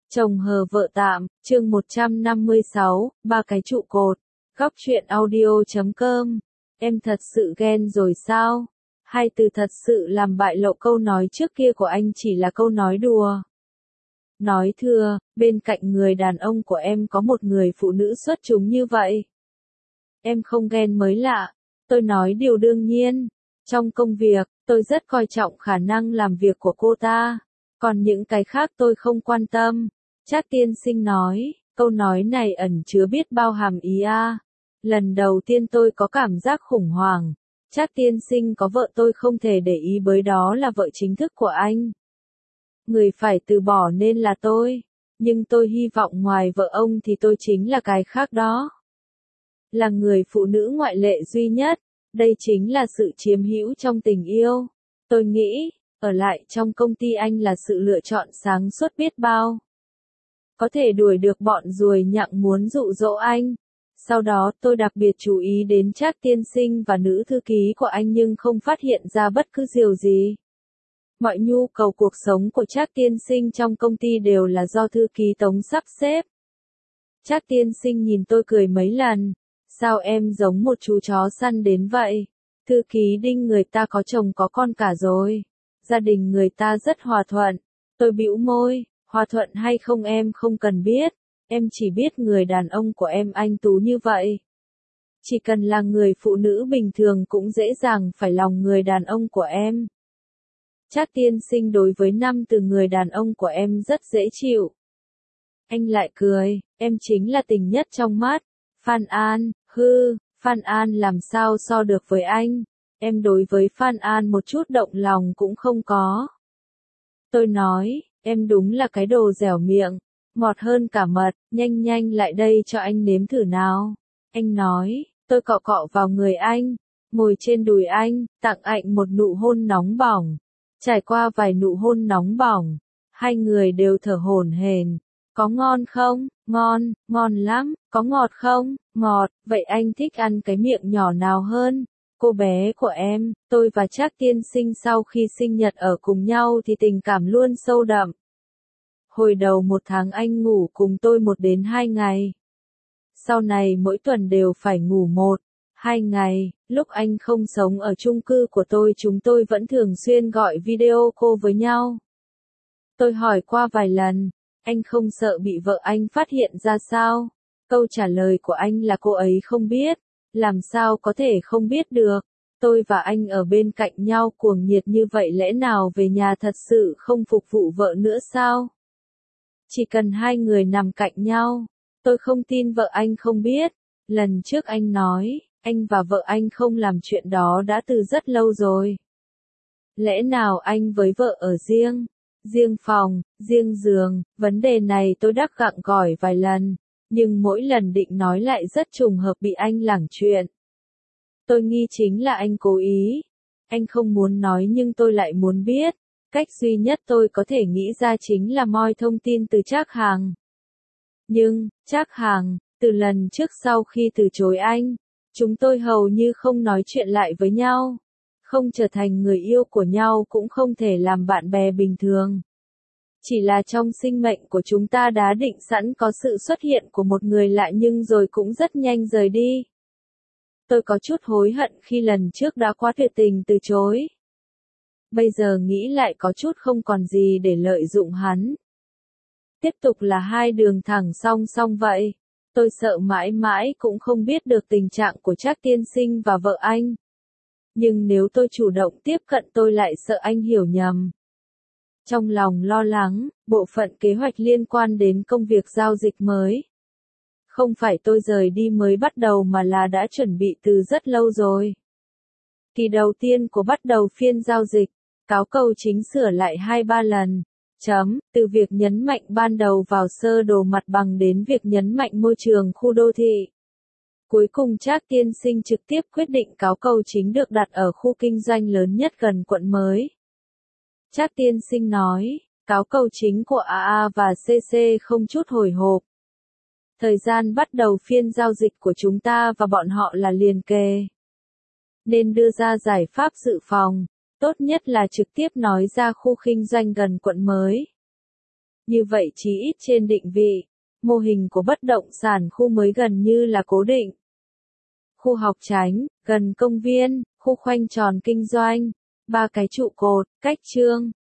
Chồng hờ vợ tạm, chương 156, ba cái trụ cột. Góc truyện audio.com. Em thật sự ghen rồi sao? Hai từ thật sự làm bại lộ câu nói trước kia của anh chỉ là câu nói đùa. Nói thưa, bên cạnh người đàn ông của em có một người phụ nữ xuất chúng như vậy. Em không ghen mới lạ. Tôi nói điều đương nhiên. Trong công việc, tôi rất coi trọng khả năng làm việc của cô ta. Còn những cái khác tôi không quan tâm. Trác tiên sinh nói, câu nói này ẩn chứa biết bao hàm ý a. Lần đầu tiên tôi có cảm giác khủng hoảng. Trác tiên sinh có vợ tôi không thể để ý bởi đó là vợ chính thức của anh. Người phải từ bỏ nên là tôi. Nhưng tôi hy vọng ngoài vợ ông thì tôi chính là cái khác đó. Là người phụ nữ ngoại lệ duy nhất. Đây chính là sự chiếm hữu trong tình yêu. Tôi nghĩ, ở lại trong công ty anh là sự lựa chọn sáng suốt biết bao. Có thể đuổi được bọn ruồi nhặng muốn dụ dỗ anh. Sau đó tôi đặc biệt chú ý đến Trác tiên sinh và nữ thư ký của anh nhưng không phát hiện ra bất cứ điều gì. Mọi nhu cầu cuộc sống của Trác tiên sinh trong công ty đều là do thư ký Tống sắp xếp. Trác tiên sinh nhìn tôi cười mấy lần. Sao em giống một chú chó săn đến vậy? Thư ký Đinh người ta có chồng có con cả rồi. Gia đình người ta rất hòa thuận. Tôi bĩu môi, hòa thuận hay không em không cần biết. Em chỉ biết người đàn ông của em anh tú như vậy. Chỉ cần là người phụ nữ bình thường cũng dễ dàng phải lòng người đàn ông của em. Trác tiên sinh đối với năm từ người đàn ông của em rất dễ chịu. Anh lại cười, em chính là tình nhất trong mắt. Phan An, Phan An làm sao so được với anh, em đối với Phan An một chút động lòng cũng không có. Tôi nói, em đúng là cái đồ dẻo miệng, ngọt hơn cả mật, nhanh nhanh lại đây cho anh nếm thử nào. Anh nói, tôi cọ cọ vào người anh, ngồi trên đùi anh, tặng anh một nụ hôn nóng bỏng. Trải qua vài nụ hôn nóng bỏng, hai người đều thở hổn hển. Có ngon không? Ngon, ngon lắm. Có ngọt không? Ngọt. Vậy anh thích ăn cái miệng nhỏ nào hơn? Cô bé của em, tôi và Trác tiên sinh sau khi sinh nhật ở cùng nhau thì tình cảm luôn sâu đậm. Hồi đầu một tháng anh ngủ cùng tôi 1 đến 2 ngày. Sau này mỗi tuần đều phải ngủ 1, 2 ngày. Lúc anh không sống ở chung cư của tôi chúng tôi vẫn thường xuyên gọi video call với nhau. Tôi hỏi qua vài lần. Anh không sợ bị vợ anh phát hiện ra sao? Câu trả lời của anh là cô ấy không biết. Làm sao có thể không biết được? Tôi và anh ở bên cạnh nhau cuồng nhiệt như vậy lẽ nào về nhà thật sự không phục vụ vợ nữa sao? Chỉ cần hai người nằm cạnh nhau. Tôi không tin vợ anh không biết. Lần trước anh nói, anh và vợ anh không làm chuyện đó đã từ rất lâu rồi. Lẽ nào anh với vợ ở riêng phòng, riêng giường, vấn đề này tôi đáp gặng gỏi vài lần, nhưng mỗi lần định nói lại rất trùng hợp bị anh lảng chuyện. Tôi nghi chính là anh cố ý. Anh không muốn nói nhưng tôi lại muốn biết. Cách duy nhất tôi có thể nghĩ ra chính là moi thông tin từ Trác Hàng. Nhưng, Trác Hàng, từ lần trước sau khi từ chối anh, chúng tôi hầu như không nói chuyện lại với nhau. Không trở thành người yêu của nhau cũng không thể làm bạn bè bình thường. Chỉ là trong sinh mệnh của chúng ta đã định sẵn có sự xuất hiện của một người lạ nhưng rồi cũng rất nhanh rời đi. Tôi có chút hối hận khi lần trước đã quá tuyệt tình từ chối. Bây giờ nghĩ lại có chút không còn gì để lợi dụng hắn. Tiếp tục là hai đường thẳng song song vậy. Tôi sợ mãi mãi cũng không biết được tình trạng của Trác tiên sinh và vợ anh. Nhưng nếu tôi chủ động tiếp cận tôi lại sợ anh hiểu nhầm. Trong lòng lo lắng, bộ phận kế hoạch liên quan đến công việc giao dịch mới. Không phải tôi rời đi mới bắt đầu mà là đã chuẩn bị từ rất lâu rồi. Kỳ đầu tiên của bắt đầu phiên giao dịch, cáo cầu chính sửa lại 2-3 lần. Từ việc nhấn mạnh ban đầu vào sơ đồ mặt bằng đến việc nhấn mạnh môi trường khu đô thị. Cuối cùng Trác tiên sinh trực tiếp quyết định cáo cầu chính được đặt ở khu kinh doanh lớn nhất gần quận mới. Trác tiên sinh nói, cáo cầu chính của AA và CC không chút hồi hộp. Thời gian bắt đầu phiên giao dịch của chúng ta và bọn họ là liền kề. Nên đưa ra giải pháp dự phòng, tốt nhất là trực tiếp nói ra khu kinh doanh gần quận mới. Như vậy chí ít trên định vị, mô hình của bất động sản khu mới gần như là cố định. Khu học tránh, gần công viên, khu khoanh tròn kinh doanh, 3 cái trụ cột, cách chương.